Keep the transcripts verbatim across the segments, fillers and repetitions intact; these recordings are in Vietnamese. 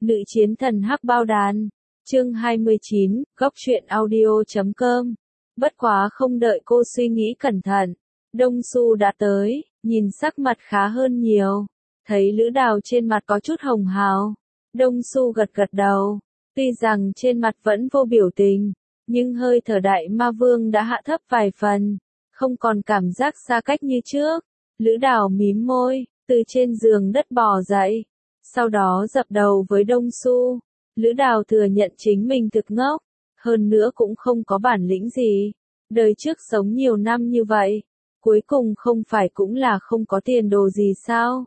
Nữ chiến thần hắc bao đàn. Chương hai mươi chín, góc truyện audio chấm com. Bất quá không đợi cô suy nghĩ cẩn thận, Đông Xu đã tới, nhìn sắc mặt khá hơn nhiều. Thấy Lữ Đào trên mặt có chút hồng hào, Đông Xu gật gật đầu. Tuy rằng trên mặt vẫn vô biểu tình, nhưng hơi thở đại ma vương đã hạ thấp vài phần, không còn cảm giác xa cách như trước. Lữ Đào mím môi, từ trên giường đất bò dậy, sau đó dập đầu với Đông Xu. Lữ Đào thừa nhận chính mình thực ngốc, hơn nữa cũng không có bản lĩnh gì. Đời trước sống nhiều năm như vậy, cuối cùng không phải cũng là không có tiền đồ gì sao?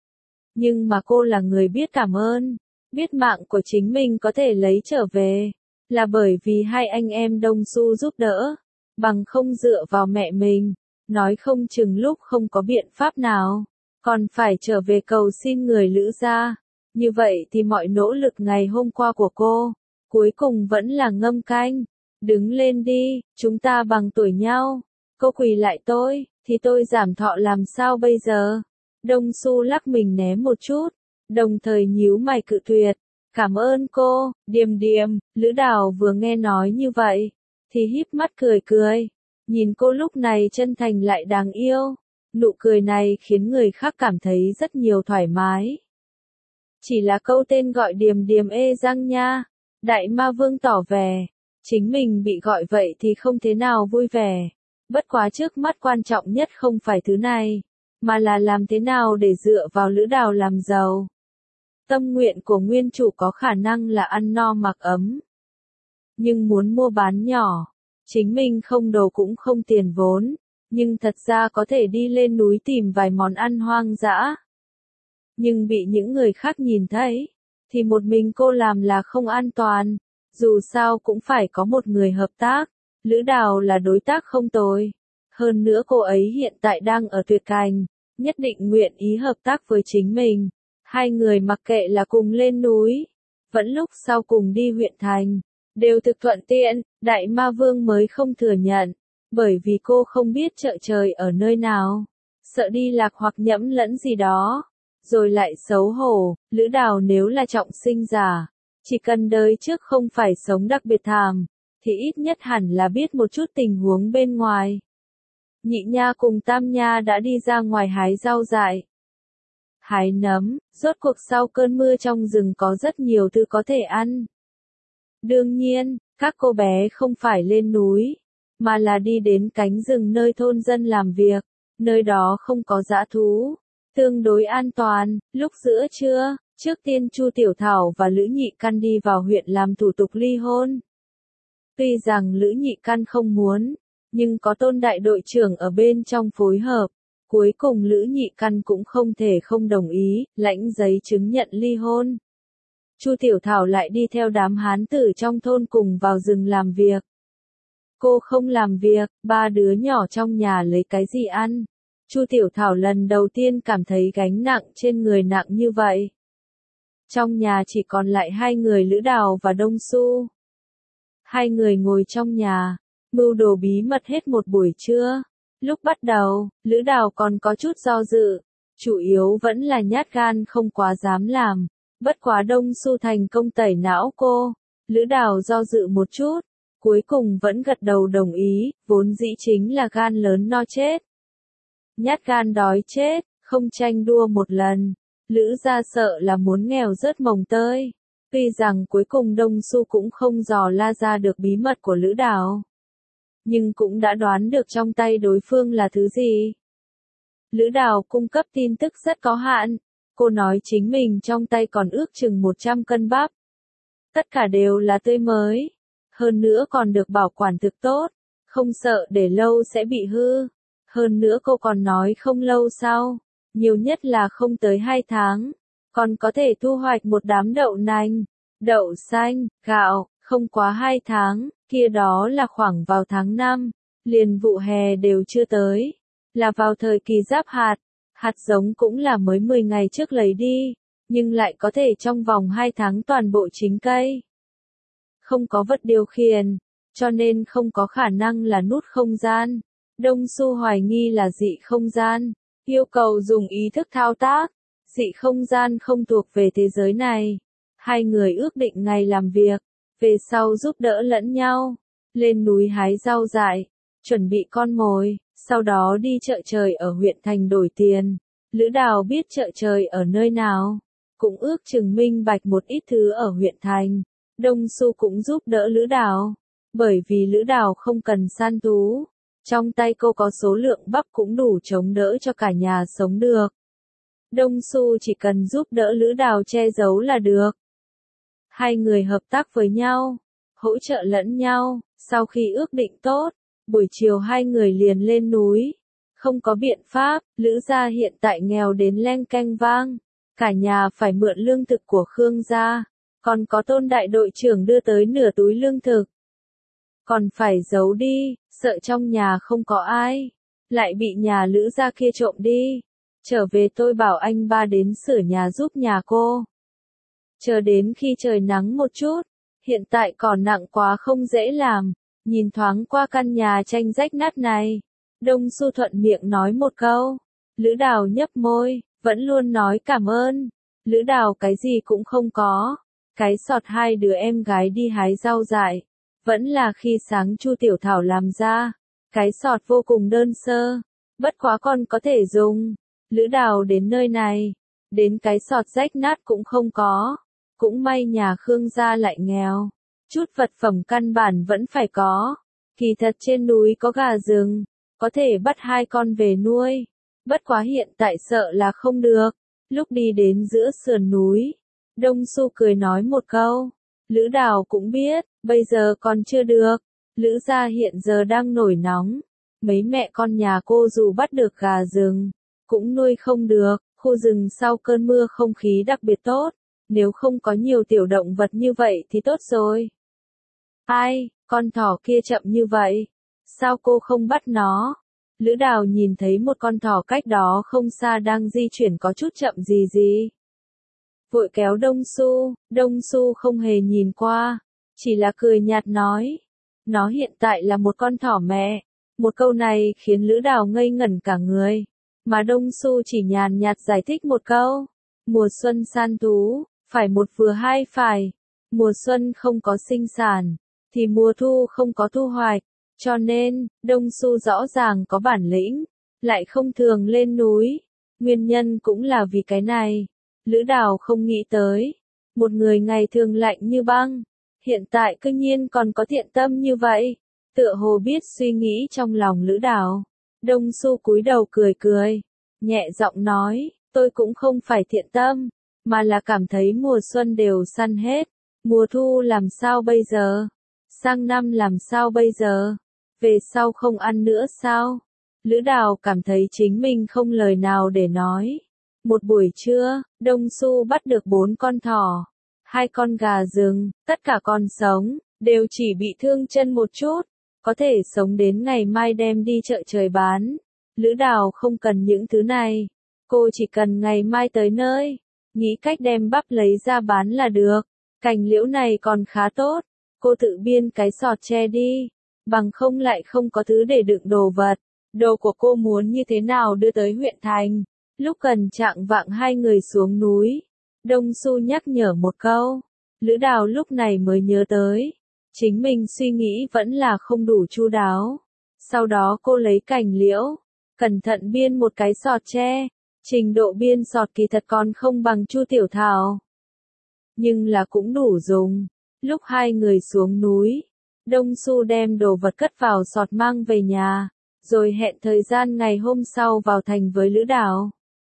Nhưng mà cô là người biết cảm ơn, biết mạng của chính mình có thể lấy trở về, là bởi vì hai anh em Đông Xu giúp đỡ, bằng không dựa vào mẹ mình, nói không chừng lúc không có biện pháp nào, còn phải trở về cầu xin người Lữ gia. Như vậy thì mọi nỗ lực ngày hôm qua của cô, cuối cùng vẫn là ngâm canh. Đứng lên đi, chúng ta bằng tuổi nhau. Cô quỳ lại tôi, thì tôi giảm thọ làm sao bây giờ? Đông Xu lắc mình né một chút, đồng thời nhíu mày cự tuyệt. Cảm ơn cô, Điềm Điềm. Lữ Đào vừa nghe nói như vậy, thì híp mắt cười cười. Nhìn cô lúc này chân thành lại đáng yêu. Nụ cười này khiến người khác cảm thấy rất nhiều thoải mái. Chỉ là câu tên gọi Điềm Điềm ê răng nha. Đại ma vương tỏ vẻ, chính mình bị gọi vậy thì không thế nào vui vẻ. Bất quá trước mắt quan trọng nhất không phải thứ này, mà là làm thế nào để dựa vào Lữ Đào làm giàu. Tâm nguyện của nguyên chủ có khả năng là ăn no mặc ấm. Nhưng muốn mua bán nhỏ, chính mình không đồ cũng không tiền vốn, nhưng thật ra có thể đi lên núi tìm vài món ăn hoang dã. Nhưng bị những người khác nhìn thấy, thì một mình cô làm là không an toàn, dù sao cũng phải có một người hợp tác. Lữ Đào là đối tác không tồi, hơn nữa cô ấy hiện tại đang ở tuyệt cảnh, nhất định nguyện ý hợp tác với chính mình. Hai người mặc kệ là cùng lên núi, vẫn lúc sau cùng đi huyện thành, đều thực thuận tiện. Đại ma vương mới không thừa nhận, bởi vì cô không biết chợ trời ở nơi nào, sợ đi lạc hoặc nhẫm lẫn gì đó. Rồi lại xấu hổ, Lữ Đào nếu là trọng sinh giả, chỉ cần đời trước không phải sống đặc biệt thảm, thì ít nhất hẳn là biết một chút tình huống bên ngoài. Nhị nha cùng tam nha đã đi ra ngoài hái rau dại, hái nấm. Rốt cuộc sau cơn mưa trong rừng có rất nhiều thứ có thể ăn. Đương nhiên, các cô bé không phải lên núi, mà là đi đến cánh rừng nơi thôn dân làm việc, nơi đó không có dã thú, tương đối an toàn. Lúc giữa trưa, trước tiên Chu Tiểu Thảo và Lữ Nhị Căn đi vào huyện làm thủ tục ly hôn. Tuy rằng Lữ Nhị Căn không muốn, nhưng có Tôn đại đội trưởng ở bên trong phối hợp, cuối cùng Lữ Nhị Căn cũng không thể không đồng ý, lãnh giấy chứng nhận ly hôn. Chu Tiểu Thảo lại đi theo đám hán tử trong thôn cùng vào rừng làm việc. Cô không làm việc, ba đứa nhỏ trong nhà lấy cái gì ăn? Chu Tiểu Thảo lần đầu tiên cảm thấy gánh nặng trên người nặng như vậy. Trong nhà chỉ còn lại hai người Lữ Đào và Đông Xu. Hai người ngồi trong nhà, mưu đồ bí mật hết một buổi trưa. Lúc bắt đầu, Lữ Đào còn có chút do dự, chủ yếu vẫn là nhát gan không quá dám làm. Bất quá Đông Xu thành công tẩy não cô, Lữ Đào do dự một chút, cuối cùng vẫn gật đầu đồng ý, vốn dĩ chính là gan lớn no chết. Nhát gan đói chết, không tranh đua một lần. Lữ gia sợ là muốn nghèo rớt mồng tơi. Tuy rằng cuối cùng Đông Xu cũng không dò la ra được bí mật của Lữ Đào, nhưng cũng đã đoán được trong tay đối phương là thứ gì. Lữ Đào cung cấp tin tức rất có hạn. Cô nói chính mình trong tay còn ước chừng một trăm cân bắp. Tất cả đều là tươi mới. Hơn nữa còn được bảo quản thực tốt. Không sợ để lâu sẽ bị hư. Hơn nữa cô còn nói không lâu sau, nhiều nhất là không tới hai tháng, còn có thể thu hoạch một đám đậu nành, đậu xanh, gạo. Không quá hai tháng, kia đó là khoảng vào tháng năm, liền vụ hè đều chưa tới, là vào thời kỳ giáp hạt. Hạt giống cũng là mới mười ngày trước lấy đi, nhưng lại có thể trong vòng hai tháng toàn bộ chính cây. Không có vật điều khiển, cho nên không có khả năng là nút không gian. Đông Xu hoài nghi là dị không gian, yêu cầu dùng ý thức thao tác. Dị không gian không thuộc về thế giới này. Hai người ước định ngày làm việc, về sau giúp đỡ lẫn nhau, lên núi hái rau dại, chuẩn bị con mồi, sau đó đi chợ trời ở huyện thành đổi tiền. Lữ Đào biết chợ trời ở nơi nào, cũng ước chừng minh bạch một ít thứ ở huyện thành. Đông Xu cũng giúp đỡ Lữ Đào, bởi vì Lữ Đào không cần săn thú, trong tay cô có số lượng bắp cũng đủ chống đỡ cho cả nhà sống được. Đông Xu chỉ cần giúp đỡ Lữ Đào che giấu là được. Hai người hợp tác với nhau, hỗ trợ lẫn nhau, sau khi ước định tốt, buổi chiều hai người liền lên núi. Không có biện pháp, Lữ gia hiện tại nghèo đến leng keng vang, cả nhà phải mượn lương thực của Khương gia, còn có Tôn đại đội trưởng đưa tới nửa túi lương thực. Còn phải giấu đi, sợ trong nhà không có ai, lại bị nhà Lữ gia kia trộm đi. Trở về tôi bảo anh ba đến sửa nhà giúp nhà cô. Chờ đến khi trời nắng một chút, hiện tại còn nặng quá không dễ làm, nhìn thoáng qua căn nhà tranh rách nát này. Đông Xu thuận miệng nói một câu, Lữ Đào nhấp môi, vẫn luôn nói cảm ơn. Lữ Đào cái gì cũng không có, cái sọt hai đứa em gái đi hái rau dại, vẫn là khi sáng Chu Tiểu Thảo làm ra, cái sọt vô cùng đơn sơ, bất quá còn có thể dùng. Lữ Đào đến nơi này, đến cái sọt rách nát cũng không có, cũng may nhà Khương gia lại nghèo, chút vật phẩm căn bản vẫn phải có. Kỳ thật trên núi có gà rừng, có thể bắt hai con về nuôi, bất quá hiện tại sợ là không được. Lúc đi đến giữa sườn núi, Đông Xu cười nói một câu, Lữ Đào cũng biết, bây giờ còn chưa được, Lữ gia hiện giờ đang nổi nóng, mấy mẹ con nhà cô dù bắt được gà rừng, cũng nuôi không được, khu rừng sau cơn mưa không khí đặc biệt tốt, nếu không có nhiều tiểu động vật như vậy thì tốt rồi. Ai, con thỏ kia chậm như vậy, sao cô không bắt nó? Lữ Đào nhìn thấy một con thỏ cách đó không xa đang di chuyển có chút chậm gì gì. Vội kéo Đông Xu, Đông Xu không hề nhìn qua, chỉ là cười nhạt nói. Nó hiện tại là một con thỏ mẹ. Một câu này khiến Lữ Đào ngây ngẩn cả người, mà Đông Xu chỉ nhàn nhạt giải thích một câu. Mùa xuân săn thú, phải một vừa hai phải. Mùa xuân không có sinh sản, thì mùa thu không có thu hoạch. Cho nên, Đông Xu rõ ràng có bản lĩnh, lại không thường lên núi. Nguyên nhân cũng là vì cái này. Lữ Đào không nghĩ tới, một người ngày thường lạnh như băng, hiện tại cư nhiên còn có thiện tâm như vậy. Tựa hồ biết suy nghĩ trong lòng Lữ Đào. Đông Xu cúi đầu cười cười, nhẹ giọng nói, tôi cũng không phải thiện tâm, mà là cảm thấy mùa xuân đều săn hết, mùa thu làm sao bây giờ? Sang năm làm sao bây giờ? Về sau không ăn nữa sao? Lữ Đào cảm thấy chính mình không lời nào để nói. Một buổi trưa, Đông Xu bắt được bốn con thỏ, hai con gà rừng, tất cả còn sống, đều chỉ bị thương chân một chút, có thể sống đến ngày mai đem đi chợ trời bán. Lữ Đào không cần những thứ này, cô chỉ cần ngày mai tới nơi, nghĩ cách đem bắp lấy ra bán là được. Cành liễu này còn khá tốt, cô tự biên cái sọt tre đi, bằng không lại không có thứ để đựng đồ vật. Đồ của cô muốn như thế nào đưa tới huyện thành? Lúc gần chạng vạng hai người xuống núi, Đông Xu nhắc nhở một câu, Lữ Đào lúc này mới nhớ tới, chính mình suy nghĩ vẫn là không đủ chu đáo. Sau đó cô lấy cành liễu, cẩn thận biên một cái sọt tre, trình độ biên sọt kỳ thật còn không bằng Chu Tiểu Thảo, nhưng là cũng đủ dùng. Lúc hai người xuống núi, Đông Xu đem đồ vật cất vào sọt mang về nhà, rồi hẹn thời gian ngày hôm sau vào thành với Lữ Đào.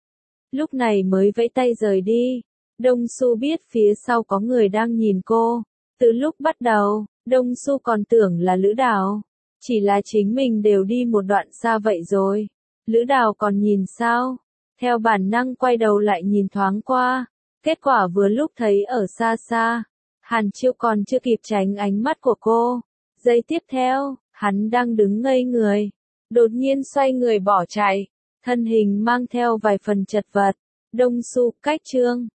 Lúc này mới vẫy tay rời đi. Đông Xu biết phía sau có người đang nhìn cô. Từ lúc bắt đầu, Đông Xu còn tưởng là Lữ Đào. Chỉ là chính mình đều đi một đoạn xa vậy rồi. Lữ Đào còn nhìn sao? Theo bản năng quay đầu lại nhìn thoáng qua. Kết quả vừa lúc thấy ở xa xa, Hàn Chiêu còn chưa kịp tránh ánh mắt của cô. Giây tiếp theo, hắn đang đứng ngây người. Đột nhiên xoay người bỏ chạy. Thân hình mang theo vài phần chật vật. Đông Xu, cách chương.